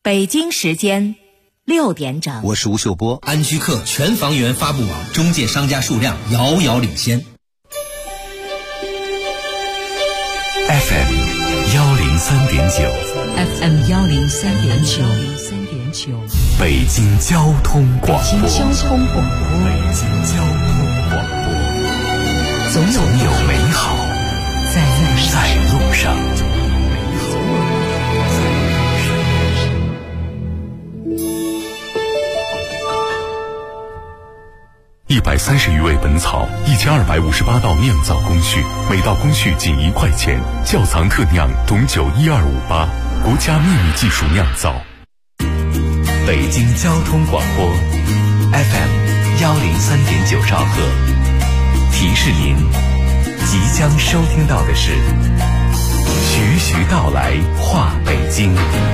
北京时间6点整。 我是吴秀波。 安居客全房源发布网中介商家数量遥遥领先。 FM 103.9 FM 103.9 北京交通广播。 北京交通广播。总有美好在路上。 130余味本草，1258道酿造工序，每道工序仅1块钱。窖藏特酿董酒12588，国家秘密技术酿造。 北京交通广播 FM 103.9兆赫，提示您即将收听到的是徐徐道来话北京。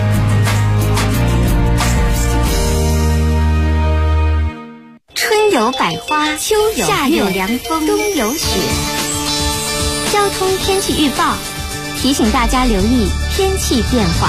春有百花，秋有夏有凉风，冬有雪。交通天气预报提醒大家留意天气变化。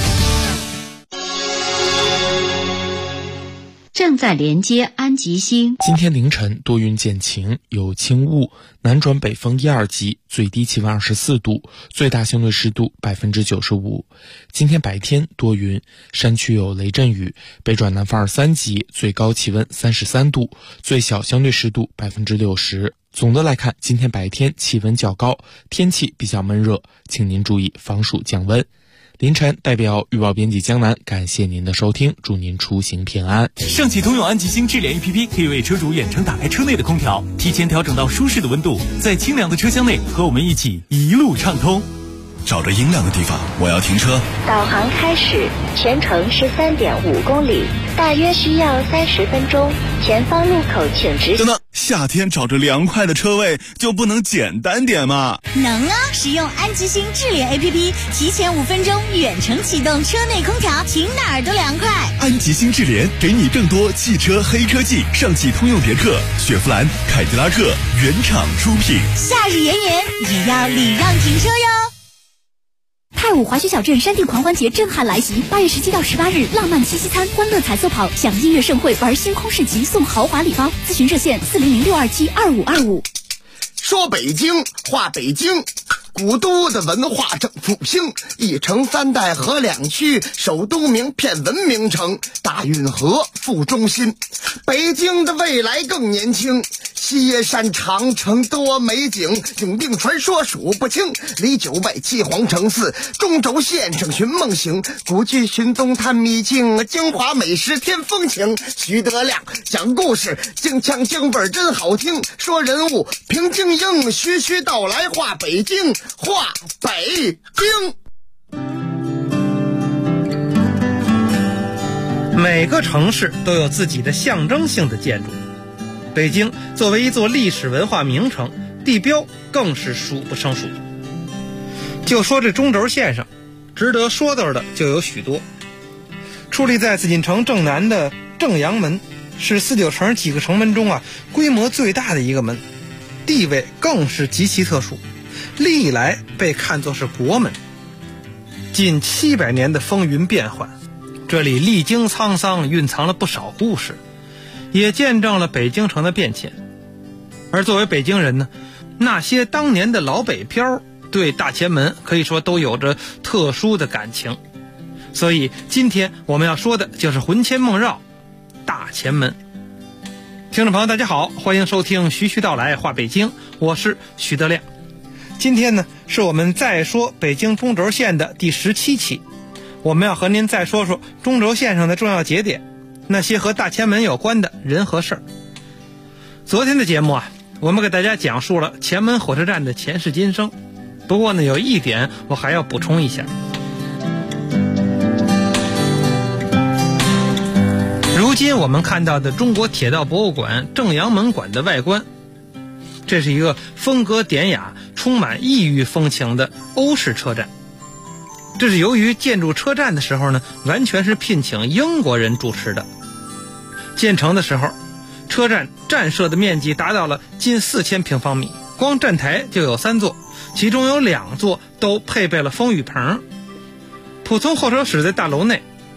正在连接安吉星。 今天凌晨多云见晴，有轻雾，南转北风1、2级，最低气温24度，最大相对湿度95%。今天白天多云，山区有雷阵雨，北转南风2、3级，最高气温33度，最小相对湿度60%。总的来看，今天白天气温较高，天气比较闷热，请您注意防暑降温。凌晨代表预报编辑江南感谢您的收听，祝您出行平安。 上汽通用安吉星智联 APP 可以为车主远程打开车内的空调，提前调整到舒适的温度，在清凉的车厢内和我们一起一路畅通。 找着阴凉的地方，我要停车。 导航开始，全程13.5公里，大约需要30分钟。前方路口请直行。 等等，夏天找着凉快的车位就不能简单点吗？ 能啊！使用安吉星智联 APP， 提前5分钟远程启动车内空调，停哪儿都凉快。 安吉星智联给你更多汽车黑科技，上汽通用别克、雪佛兰、凯迪拉克原厂出品。 夏日炎炎，也要礼让停车哟。 太武滑雪小镇山地狂欢节震撼来袭，8月17到18日，浪漫七夕餐、欢乐彩色跑、享音乐盛会、玩星空市集、送豪华礼包。咨询热线400-627-2525。 说北京话北京，古都的文化正复兴，一城3代合2区，首都名片文明城，大运河副中心。北京的未来更年轻，西山长城多美景，永定传说数不清，离九外七皇城寺，中轴线上寻梦行，古剧寻踪探秘境，京华美食添风情。徐德亮讲故事，京腔京味真好听，说人物评京英，徐徐道来话北京，话北京。 每个城市都有自己的象征性的建筑，北京作为一座历史文化名城，地标更是数不胜数。就说这中轴线上，值得说道的就有许多。矗立在紫禁城正南的正阳门，是49城几个城门中规模最大的一个门，地位更是极其特殊，历来被看作是国门。近700年的风云变幻，这里历经沧桑，蕴藏了不少故事，也见证了北京城的变迁。而作为北京人呢，那些当年的老北漂对大前门可以说都有着特殊的感情。所以今天我们要说的就是魂牵梦绕大前门。听众朋友大家好，欢迎收听徐徐道来话北京，我是徐德亮。今天呢，是我们再说北京中轴线的第17期，我们要和您再说说中轴线上的重要节点，那些和大前门有关的人和事儿。昨天的节目我们给大家讲述了前门火车站的前世今生，不过呢，有一点我还要补充一下。如今我们看到的中国铁道博物馆正阳门馆的外观，这是一个风格典雅、充满异域风情的欧式车站。这是由于建筑车站的时候呢，完全是聘请英国人主持的。建成的时候，车站站舍的面积达到了近4000平方米，光站台就有3座，其中有2座都配备了风雨棚。普通候车室在大楼内，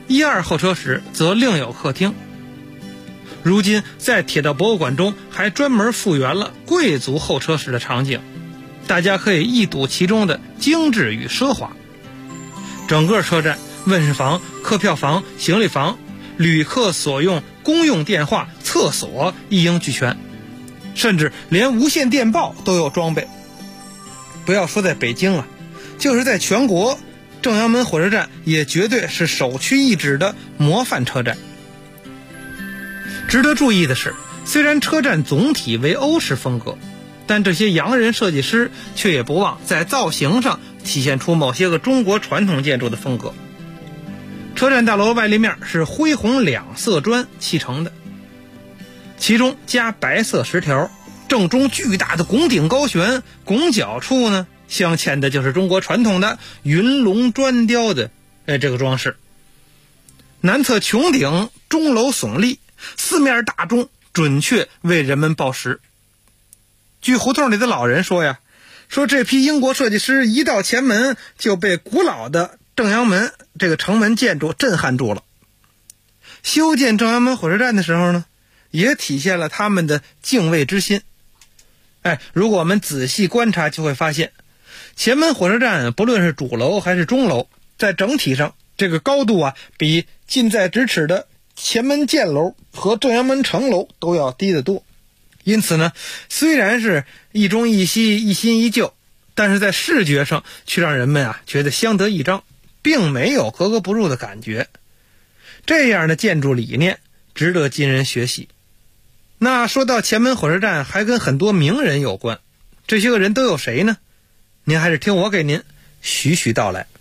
1、2候车室则另有客厅。如今在铁道博物馆中还专门复原了贵族候车室的场景，大家可以一睹其中的精致与奢华。整个车站问事房、客票房、行李房、旅客所用公用电话、厕所一应俱全，甚至连无线电报都有装备。不要说在北京啊，就是在全国，正阳门火车站也绝对是首屈一指的模范车站。值得注意的是，虽然车站总体为欧式风格，但这些洋人设计师却也不忘在造型上体现出某些个中国传统建筑的风格。车站大楼外立面是灰红两色砖砌成的，其中加白色石条，正中巨大的拱顶高悬，拱角处呢镶嵌的就是中国传统的云龙砖雕的这个装饰。南侧穹顶钟楼耸立，四面大钟准确为人们报时。据胡同里的老人说呀，说这批英国设计师一到前门就被古老的正阳门这个城门建筑震撼住了。修建正阳门火车站的时候呢，也体现了他们的敬畏之心。如果我们仔细观察，就会发现前门火车站不论是主楼还是钟楼，在整体上这个高度啊，比近在咫尺的前门箭楼和正阳门城楼都要低得多。因此呢，虽然是一中一西，一新一旧，但是在视觉上却让人们觉得相得益彰，并没有格格不入的感觉。这样的建筑理念值得今人学习。那说到前门火车站，还跟很多名人有关，这些个人都有谁呢？您还是听我给您徐徐道来。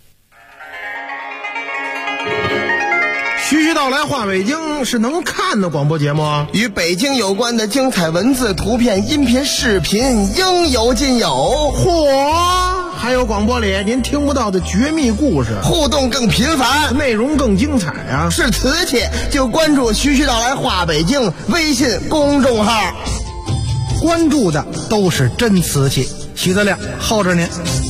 徐徐道来话北京是能看的广播节目啊， 与北京有关的精彩文字、图片、音频、视频应有尽有。 嚯！还有广播里您听不到的绝密故事， 互动更频繁， 内容更精彩啊！ 是瓷器就关注徐徐道来话北京微信公众号， 关注的都是真瓷器。徐德亮耗着您。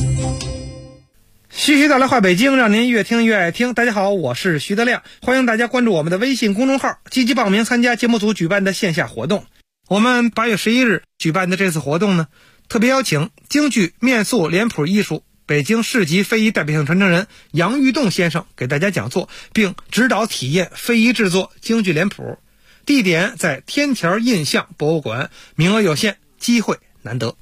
徐徐道来话北京，让您越听越爱听。大家好，我是徐德亮，欢迎大家关注我们的微信公众号，积极报名参加节目组举办的线下活动。我们8月11日举办的这次活动呢，特别邀请京剧面塑脸谱艺术北京市级非遗代表性传承人杨玉栋先生给大家讲座，并指导体验非遗制作京剧脸谱。地点在天桥印象博物馆，名额有限，机会难得。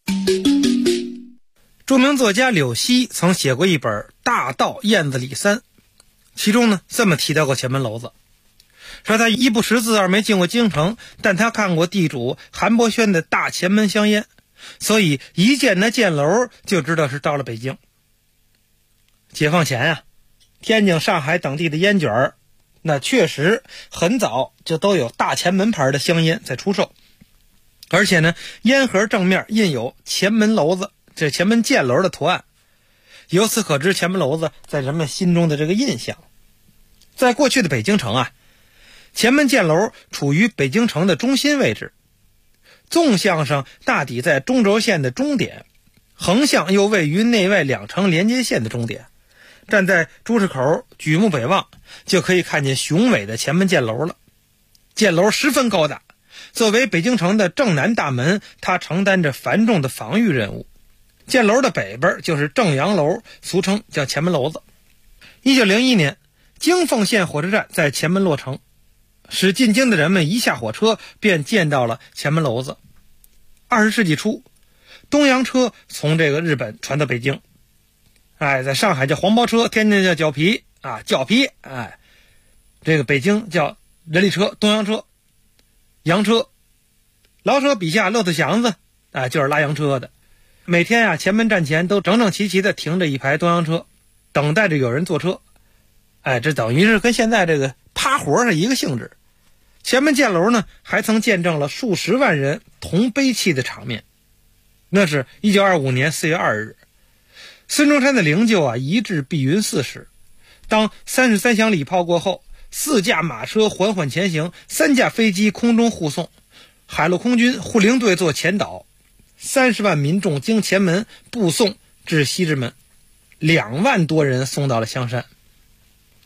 著名作家柳溪曾写过一本《大道燕子李三》，其中呢这么提到过前门楼子，说他一不识字，二没进过京城，但他看过地主韩伯轩的大前门香烟，所以一见那箭楼就知道是到了北京。解放前天津、上海等地的烟卷那确实很早就都有大前门牌的香烟在出售，而且呢烟盒正面印有前门楼子，这前门箭楼的图案，由此可知前门楼子在人们心中的这个印象。在过去的北京城前门箭楼处于北京城的中心位置，纵向上大抵在中轴线的终点，横向又位于内外两城连接线的终点。站在朱市口举目北望，就可以看见雄伟的前门箭楼了。箭楼十分高大，作为北京城的正南大门，它承担着繁重的防御任务。箭楼的北边就是正阳楼，俗称叫前门楼子。1901年，京凤线火车站在前门落成，使进京的人们一下火车便见到了前门楼子。20世纪初，东洋车从这个日本传到北京，在上海叫黄包车，天津叫脚皮脚皮，这个北京叫人力车、东洋车、洋车。老舍笔下骆驼祥子就是拉洋车的。每天前门站前都整整齐齐的停着一排东洋车，等待着有人坐车。这等于是跟现在这个趴活是一个性质。前门箭楼呢，还曾见证了数十万人同悲泣的场面。那是1925年4月2日，孙中山的灵柩移至碧云寺时，当33响礼炮过后，4架马车缓缓前行，3架飞机空中护送，海陆空军护灵队做前导，30万民众经前门步送至西直门，2万多人送到了香山。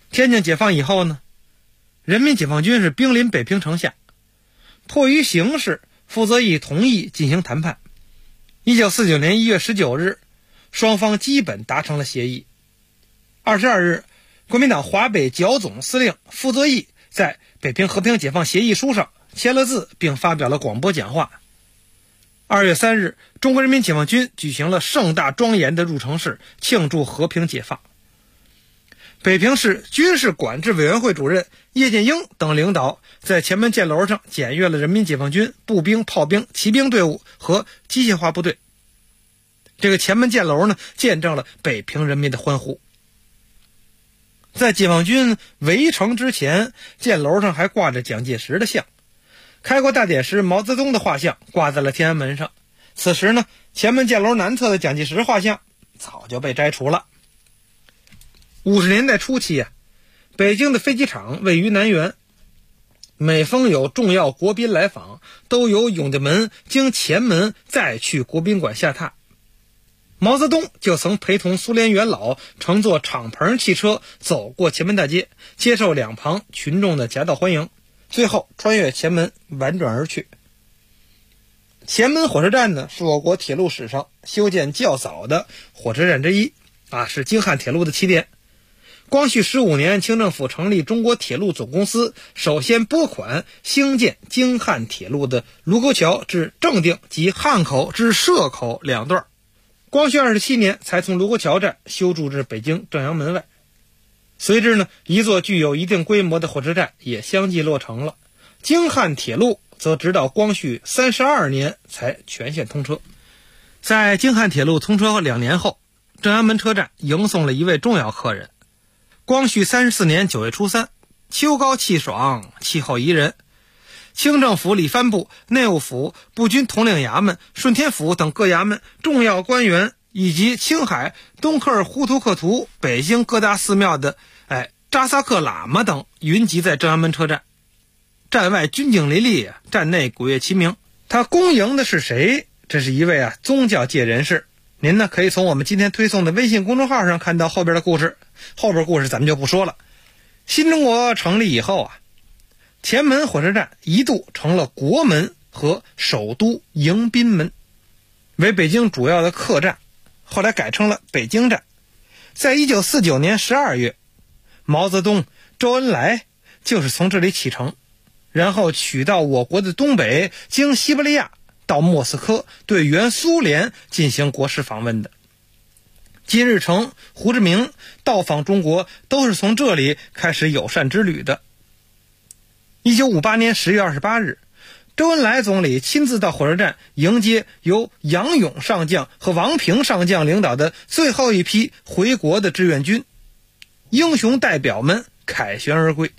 天津解放以后呢，人民解放军是兵临北平城下，迫于形势，傅作义同意进行谈判。1949年1月19日，双方基本达成了协议。22日，国民党华北剿总司令傅作义在北平和平解放协议书上签了字，并发表了广播讲话。2月3日，中国人民解放军举行了盛大庄严的入城式，庆祝和平解放。北平市军事管制委员会主任叶剑英等领导在前门箭楼上检阅了人民解放军步兵、炮兵、骑兵队伍和机械化部队。这个前门箭楼呢，见证了北平人民的欢呼。在解放军围城之前，箭楼上还挂着蒋介石的像，开国大典时毛泽东的画像挂在了天安门上。此时呢，前门箭楼南侧的蒋介石画像早就被摘除了。50年代初期北京的飞机场位于南园，每逢有重要国宾来访，都由永定门经前门再去国宾馆下榻。毛泽东就曾陪同苏联元老乘坐敞篷汽车走过前门大街，接受两旁群众的夹道欢迎，最后穿越前门婉转而去。前门火车站呢，是我国铁路史上修建较早的火车站之一是京汉铁路的起点。光绪15年，清政府成立中国铁路总公司，首先拨款兴建京汉铁路的卢沟桥至正定及汉口至社口两段。光绪27年才从卢沟桥站修筑至北京正阳门外。随之呢，一座具有一定规模的火车站也相继落成了。京汉铁路则直到光绪32年才全线通车。在京汉铁路通车2年后，正阳门车站迎送了一位重要客人。光绪34年9月初3，秋高气爽，气候宜人，清政府理藩部、内务府、步军统领衙门、顺天府等各衙门重要官员，以及青海、东克尔呼图克图、北京各大寺庙的扎萨克喇嘛等云集在正阳门车站。站外军警林立，站内鼓乐齐鸣。他恭迎的是谁？这是一位宗教界人士。您呢，可以从我们今天推送的微信公众号上看到后边的故事，后边故事咱们就不说了。新中国成立以后前门火车站一度成了国门和首都迎宾门，为北京主要的客站，后来改成了北京站。在1949年12月，毛泽东、周恩来就是从这里启程，然后取到我国的东北，经西伯利亚到莫斯科，对原苏联进行国事访问的。金日成、胡志明到访中国都是从这里开始友善之旅的。1958年10月28日，周恩来总理亲自到火车站迎接由杨勇上将和王平上将领导的最后一批回国的志愿军，英雄代表们凯旋而归。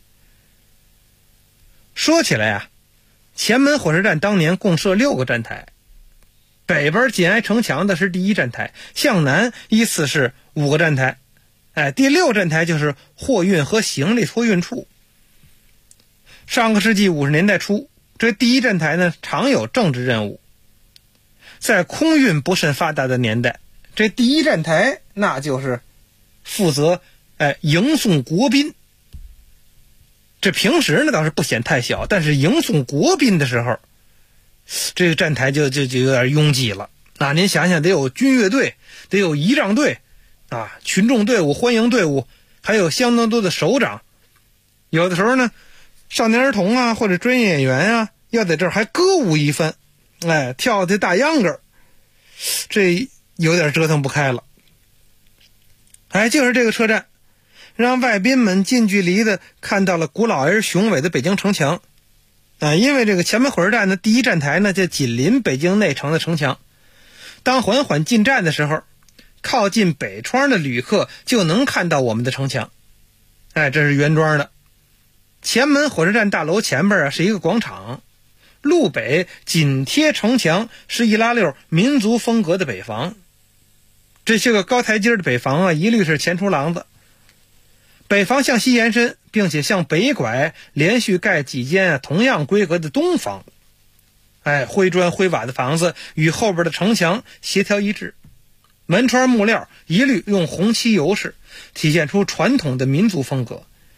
说起来前门火车站当年共设6个站台，北边紧挨城墙的是第1站台，向南依次是5个站台，第6站台就是货运和行李托运处。上个世纪50年代初，这第1站台呢常有政治任务。在空运不甚发达的年代，这第1站台那就是负责迎送国宾。这平时呢倒是不显太小，但是迎送国宾的时候，这个站台就有点拥挤了。您想想，得有军乐队，得有仪仗队群众队伍、欢迎队伍，还有相当多的首长。有的时候呢，少年儿童或者专业演员要在这儿还歌舞一番，跳这大秧歌，这有点折腾不开了。就是这个车站让外宾们近距离的看到了古老而雄伟的北京城墙。因为这个前门火车站的第1站台呢就紧邻北京内城的城墙，当缓缓进站的时候，靠近北窗的旅客就能看到我们的城墙。这是原装的。前门火车站大楼前边是一个广场，路北紧贴城墙是一拉溜民族风格的北房。这些个高台阶的北房一律是前出廊子。北房向西延伸，并且向北拐，连续盖几间同样规格的东房。灰砖灰瓦的房子与后边的城墙协调一致，门窗木料一律用红漆油饰，体现出传统的民族风格。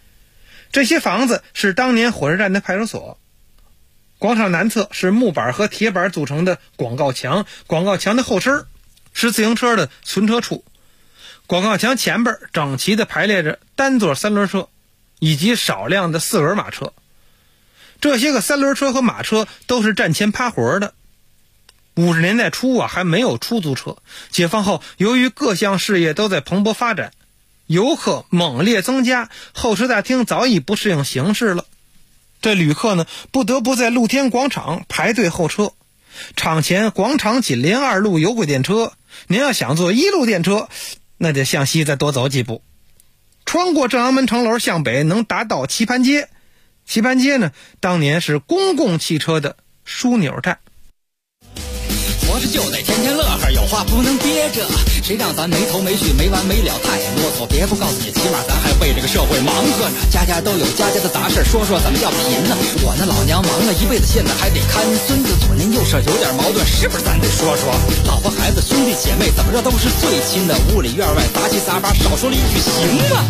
这些房子是当年火车站的派出所。广场南侧是木板和铁板组成的广告墙，广告墙的后身是自行车的存车处。广告墙前边整齐地排列着单座三轮车以及少量的四轮马车。这些个三轮车和马车都是战前趴活的。50年代初还没有出租车，解放后由于各项事业都在蓬勃发展，游客猛烈增加，候车大厅早已不适应形势了。这旅客呢，不得不在露天广场排队候车。场前广场紧邻2路有轨电车，您要想坐1路电车，那得向西再多走几步。穿过正阳门城楼向北，能达到棋盘街。棋盘街呢，当年是公共汽车的枢纽站。 活着就得天天乐呵，有话不能憋着，谁让咱没头没绪没完没了太啰嗦。别不告诉你，起码咱还为这个社会忙活呢。家家都有家家的杂事，说说怎么叫贫呢？我那老娘忙了一辈子，现在还得看孙子，左邻右舍有点矛盾，是不是咱得说说？老婆孩子兄弟姐妹怎么着都是最亲的，屋里院外杂七杂八，少说了一句行吗？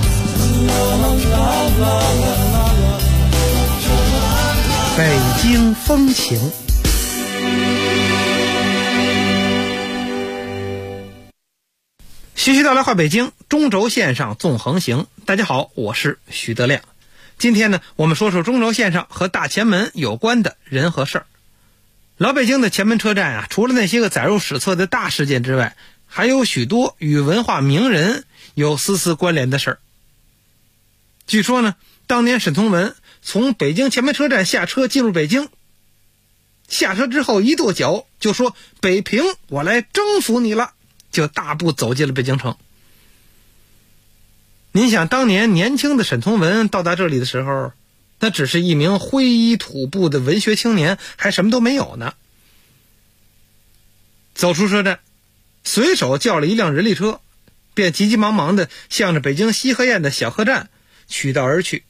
北京风情。徐徐道来话北京，中轴线上纵横行。大家好，我是徐德亮。今天呢，我们说说中轴线上和大前门有关的人和事儿。老北京的前门车站除了那些个载入史册的大事件之外，还有许多与文化名人有丝丝关联的事儿。据说呢，当年沈从文从北京前门车站下车进入北京，下车之后一跺脚就说：“北平，我来征服你了。”就大步走进了北京城。您想，当年年轻的沈从文到达这里的时候，那只是一名挥衣吐步的文学青年，还什么都没有呢。走出车站，随手叫了一辆人力车，便急急忙忙地向着北京西河堰的小河站取道而去。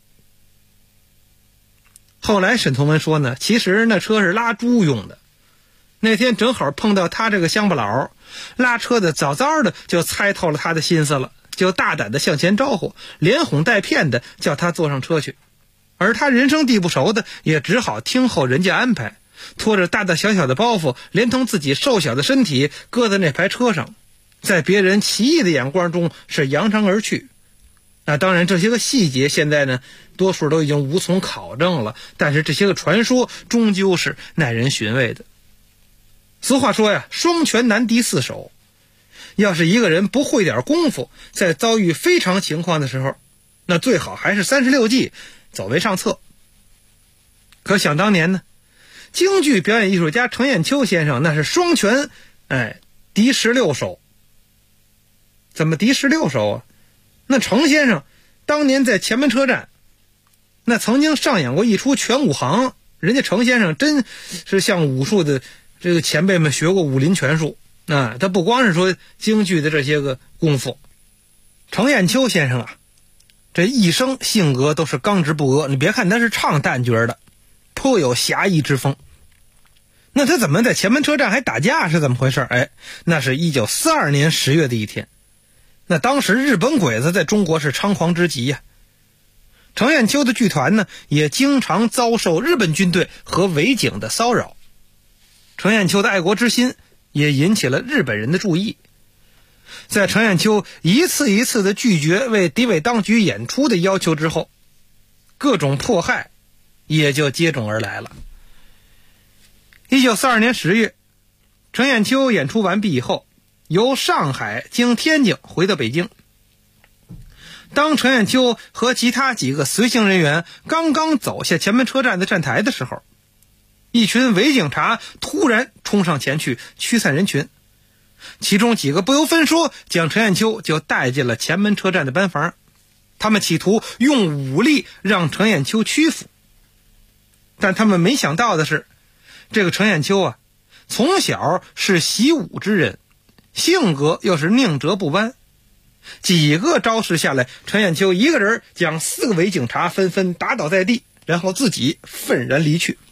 后来沈从文说呢，其实那车是拉猪用的。那天正好碰到他这个乡巴佬，拉车的早早的就猜透了他的心思了，就大胆的向前招呼，连哄带骗的叫他坐上车去。而他人生地不熟的，也只好听候人家安排，拖着大大小小的包袱，连同自己瘦小的身体搁在那排车上，在别人奇异的眼光中是扬长而去。当然这些个细节现在呢，多数都已经无从考证了，但是这些个传说终究是耐人寻味的。俗话说呀，双拳难敌四手。要是一个人不会点功夫，在遭遇非常情况的时候，那最好还是36计走为上策。可想当年呢，京剧表演艺术家程砚秋先生那是双拳敌16手。怎么敌16手啊？那程先生当年在前门车站，那曾经上演过一出拳武行，人家程先生真是向武术的这个前辈们学过武林拳术。他不光是说京剧的这些个功夫，程砚秋先生这一生性格都是刚直不阿。你别看他是唱旦角的，颇有侠义之风。那他怎么在前门车站还打架是怎么回事？那是1942年10月的一天。那当时日本鬼子在中国是猖狂之极呀。程砚秋的剧团呢，也经常遭受日本军队和伪警的骚扰。程砚秋的爱国之心也引起了日本人的注意。在程砚秋一次一次的拒绝为敌伪当局演出的要求之后，各种迫害也就接踵而来了。1942年10月，程砚秋演出完毕以后，由上海经天津回到北京。当程砚秋和其他几个随行人员刚刚走下前门车站的站台的时候，一群伪警察突然冲上前去驱散人群，其中几个不由分说将程砚秋就带进了前门车站的班房。他们企图用武力让程砚秋屈服，但他们没想到的是，这个程砚秋从小是习武之人，性格又是宁折不弯。几个招式下来，程砚秋一个人将4个伪警察纷纷打倒在地，然后自己愤然离去。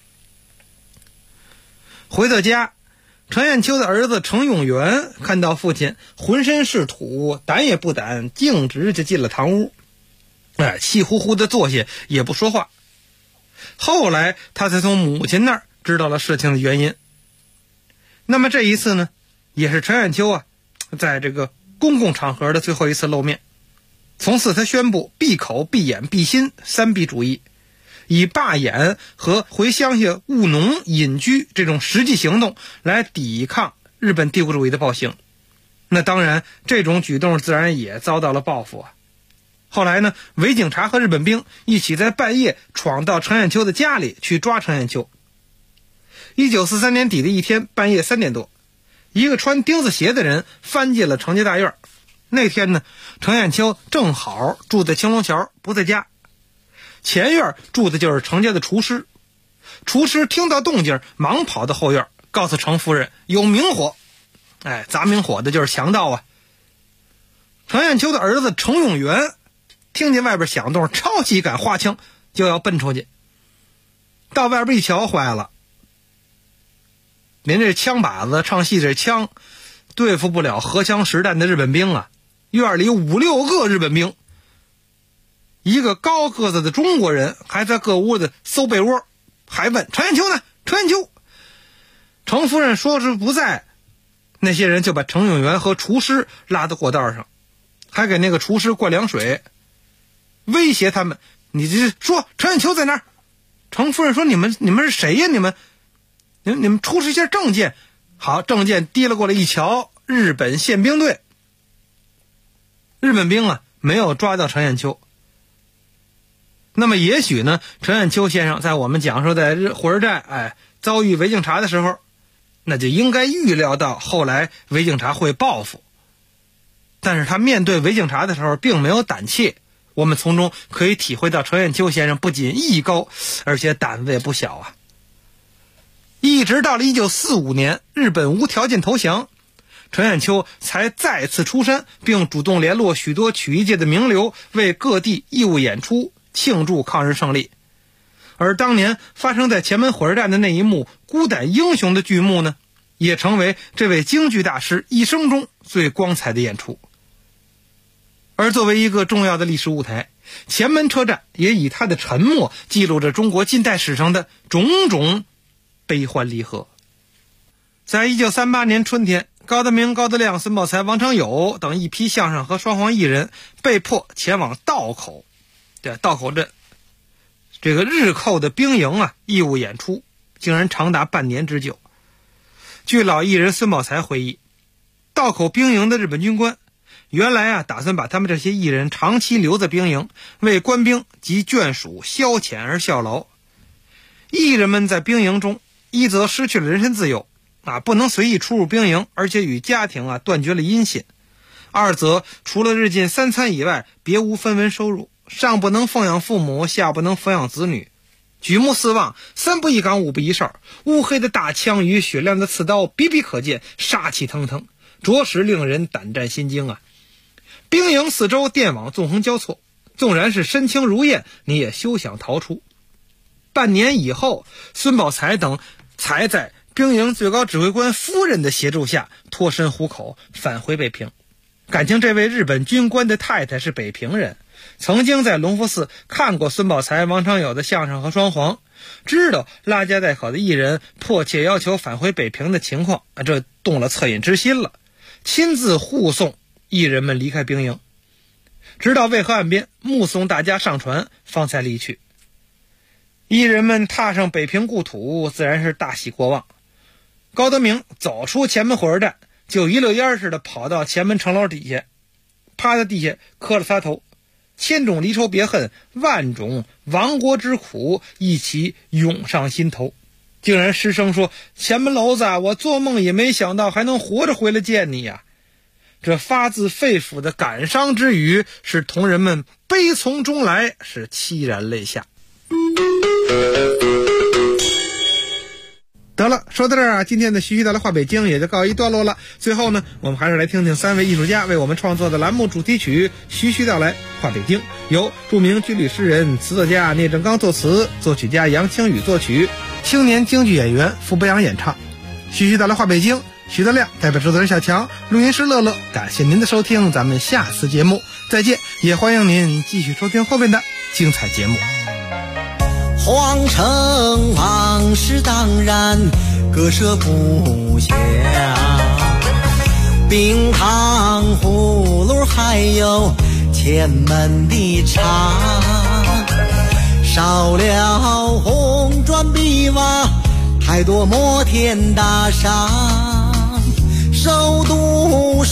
回到家，程砚秋的儿子程永元看到父亲浑身是土，胆也不胆，径直就进了堂屋。 气呼呼的坐下也不说话。后来他才从母亲那儿知道了事情的原因。那么这一次呢，也是陈砚秋在这个公共场合的最后一次露面。从此他宣布闭口闭眼闭心3闭主义，以罢演和回乡下务农隐居这种实际行动来抵抗日本帝国主义的暴行。那当然这种举动自然也遭到了报复啊。后来呢，伪警察和日本兵一起在半夜闯到陈砚秋的家里去抓陈砚秋。1943年底的一天半夜3点多，一个穿钉子鞋的人翻进了程家大院。那天呢，陈砚秋正好住在青龙桥，不在家。前院住的就是程家的厨师。厨师听到动静，忙跑到后院，告诉程夫人有明火。砸明火的就是强盗啊。程砚秋的儿子程永元听见外边响动，抄起一杆花枪就要奔出去。到外边一瞧，坏了，您这枪把子唱戏这枪对付不了荷枪实弹的日本兵啊！院里5、6个日本兵，一个高个子的中国人还在各屋子搜被窝，还问陈砚秋呢？陈砚秋。程夫人说是不在，那些人就把程永元和厨师拉到过道上，还给那个厨师灌凉水，威胁他们：你这说陈砚秋在哪儿？程夫人说：你们是谁呀？你们出示一下证件。好，证件提了过来一瞧，日本宪兵队。日本兵没有抓到陈砚秋。那么也许呢，陈砚秋先生在我们讲述在火车站遭遇伪警察的时候，那就应该预料到后来伪警察会报复。但是他面对伪警察的时候并没有胆怯，我们从中可以体会到陈砚秋先生不仅艺高，而且胆子也不小啊。一直到了1945年，日本无条件投降，陈砚秋才再次出山，并主动联络许多曲艺界的名流，为各地义务演出，庆祝抗日胜利。而当年发生在前门火车站的那一幕孤胆英雄的剧目呢，也成为这位京剧大师一生中最光彩的演出。而作为一个重要的历史舞台，前门车站也以它的沉默记录着中国近代史上的种种悲欢离合。在1938年春天，高德明、高德亮、孙宝才、王长友等一批相声和双簧艺人被迫前往道口镇这个日寇的兵营义务演出，竟然长达半年之久。据老艺人孙宝才回忆，道口兵营的日本军官原来打算把他们这些艺人长期留在兵营，为官兵及眷属消遣而效劳。艺人们在兵营中，一则失去了人身自由不能随意出入兵营，而且与家庭断绝了音信；二则除了日进3餐以外，别无分文收入，上不能奉养父母，下不能抚养子女。举目四望，3不一岗5不一哨，乌黑的大枪与雪亮的刺刀比比可见，杀气腾腾，着实令人胆战心惊啊！兵营四周电网纵横交错，纵然是身轻如燕，你也休想逃出。半年以后，孙宝才等才在兵营最高指挥官夫人的协助下脱身虎口，返回北平。感情这位日本军官的太太是北平人，曾经在隆福寺看过孙宝才、王长友的相声和双簧，知道拉家带口的艺人迫切要求返回北平的情况，这动了恻隐之心了，亲自护送艺人们离开兵营，直到渭河岸边目送大家上船，方才离去。艺人们踏上北平故土，自然是大喜过望。高德明走出前门火车站，就一溜烟似的跑到前门城楼底下，趴在地下磕了仨头，千种离愁别恨，万种亡国之苦一起涌上心头，竟然失声说：前门楼子，我做梦也没想到还能活着回来见你呀！这发自肺腑的感伤之语，使同仁们悲从中来，是凄然泪下。得了，说到这儿今天的徐徐道来话北京也就告一段落了。最后呢，我们还是来听听3位艺术家为我们创作的栏目主题曲《徐徐道来话北京》，由著名军旅诗人、词作家聂正刚作词，作曲家杨清宇作曲，青年京剧演员傅北阳演唱。徐徐道来话北京， 徐德亮代表制作人小强，录音师乐乐，感谢您的收听，咱们下次节目再见，也欢迎您继续收听后面的精彩节目。 皇城往事当然割舍不下，冰糖葫芦还有前门的茶，少了红砖碧瓦，太多摩天大厦，首都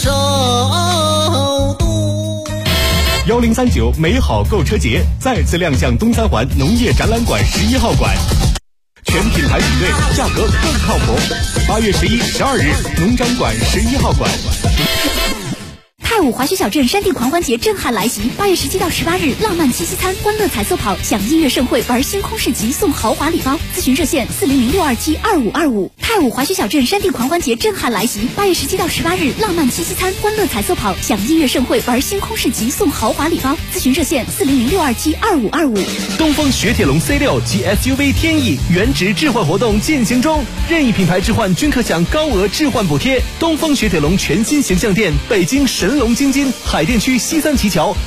1039美好购车节再次亮相东三环农业展览馆11号馆，全品牌比对，价格更靠谱。8月11、12日，农展馆11号馆。 太武滑雪小镇山地狂欢节震撼来袭，8月17到18日，浪漫七夕餐、欢乐彩色跑，享音乐盛会，玩星空市集，送豪华礼包。咨询热线400-627-2525。太武滑雪小镇山地狂欢节震撼来袭，8月17到18日，浪漫七夕餐、欢乐彩色跑，享音乐盛会，玩星空市集，送豪华礼包。咨询热线400-627-2525。 东风雪铁龙 C6 及 SUV 天翼原值置换活动进行中，任意品牌置换均可享高额置换补贴。东风雪铁龙全新形象店，北京神龙京津海淀区西三旗桥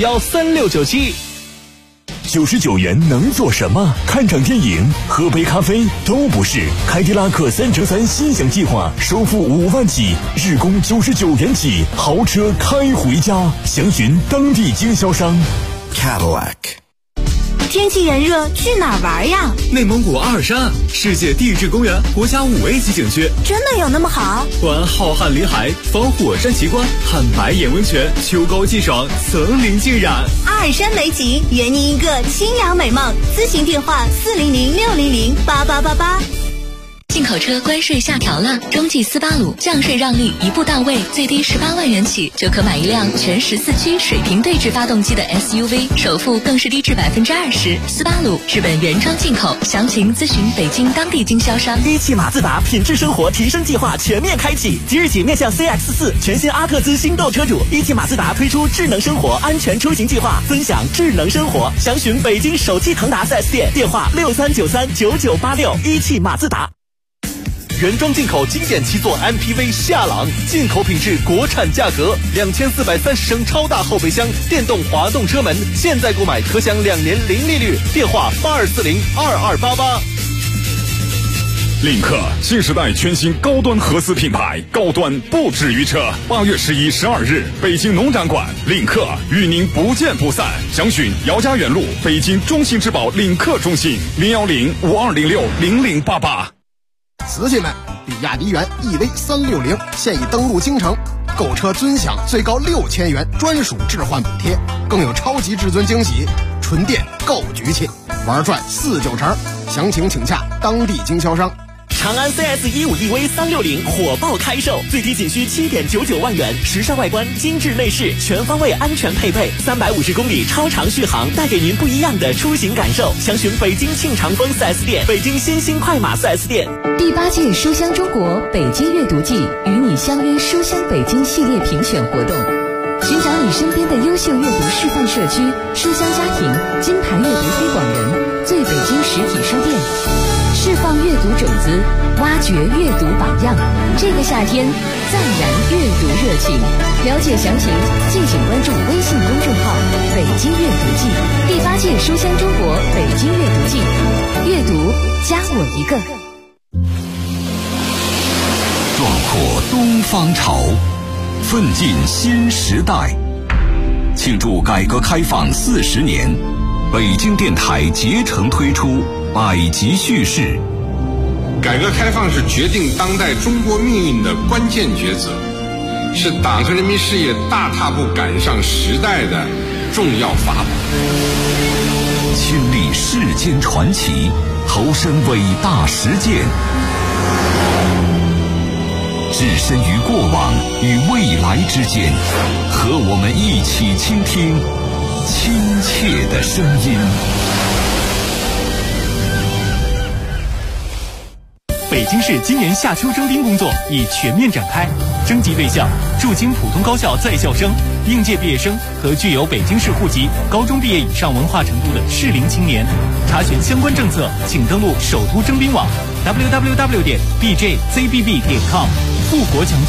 62913697。99元能做什么？看场电影、喝杯咖啡都不是。凯迪拉克3乘3新享计划，首付5万起，日供99元起，豪车开回家。详询当地经销商。 Cadillac。 天气炎热，去哪儿玩呀？ 内蒙古阿尔山，世界地质公园，国家5A级景区。 真的有那么好？ 环浩瀚林海，访火山奇观，看白眼温泉，秋高气爽，层林尽染。 阿尔山美景，圆您一个清凉美梦。咨询电话400-600-8888。 进口车关税下调了，中际斯巴鲁降税让利一步到位，最低18万元起就可买一辆全14驱水平对置发动机的 SUV， 首付更是低至20%。斯巴鲁日本原装进口，详情咨询北京当地经销商。 一汽马自达品质生活提升计划全面开启，即日起面向 CX-4 全新阿特兹新购车主，一汽马自达推出智能生活安全出行计划，分享智能生活。详询北京首汽腾达 4S 店，电话63939986。一汽马自达。 原装进口经典7座 MPV 夏朗，进口品质，国产价格，2430升超大后备箱，电动滑动车门，现在购买可享2年零利率。电话82402288。 领克新时代全新高端合资品牌，高端不止于车。8月11、12日，北京农展馆，领克与您不见不散。详询姚家园路北京中信质保领克中心010-5206-0088。 瓷器们，比亚迪元 EV360现已登陆京城，购车尊享最高6000元专属置换补贴，更有超级至尊惊喜，纯电购局气，玩转49成。详情请洽当地经销商。 长安 CS15EV360火爆开售，最低仅需7.99万元，时尚外观，精致内饰，全方位安全配备，350公里超长续航，带给您不一样的出行感受。详询北京庆长丰 4S 店，北京新兴快马 4S 店。 第8届书香中国北京阅读季与你相约书香北京系列评选活动，寻找你身边的优秀阅读示范社区、书香家庭、金牌阅读推广人、最北京实体书店，释放阅读种子，挖掘阅读榜样。这个夏天，暂燃阅读热情。了解详情，敬请关注微信公众号“北京阅读季”。第8届书香中国北京阅读季，阅读加我一个。 壮阔东方潮，奋进新时代。庆祝改革开放40年，北京电台竭诚推出百集叙事。 改革开放是决定当代中国命运的关键抉择，是党和人民事业大踏步赶上时代的重要法宝。 亲历世间传奇，投身伟大实践，置身于过往与未来之间，和我们一起倾听亲切的声音。 北京市今年夏秋征兵工作已全面展开，征集对象驻京普通高校在校生、应届毕业生和具有北京市户籍、高中毕业以上文化程度的适龄青年。查询相关政策，请登录首都征兵网 www.bjzbb.com。 富国强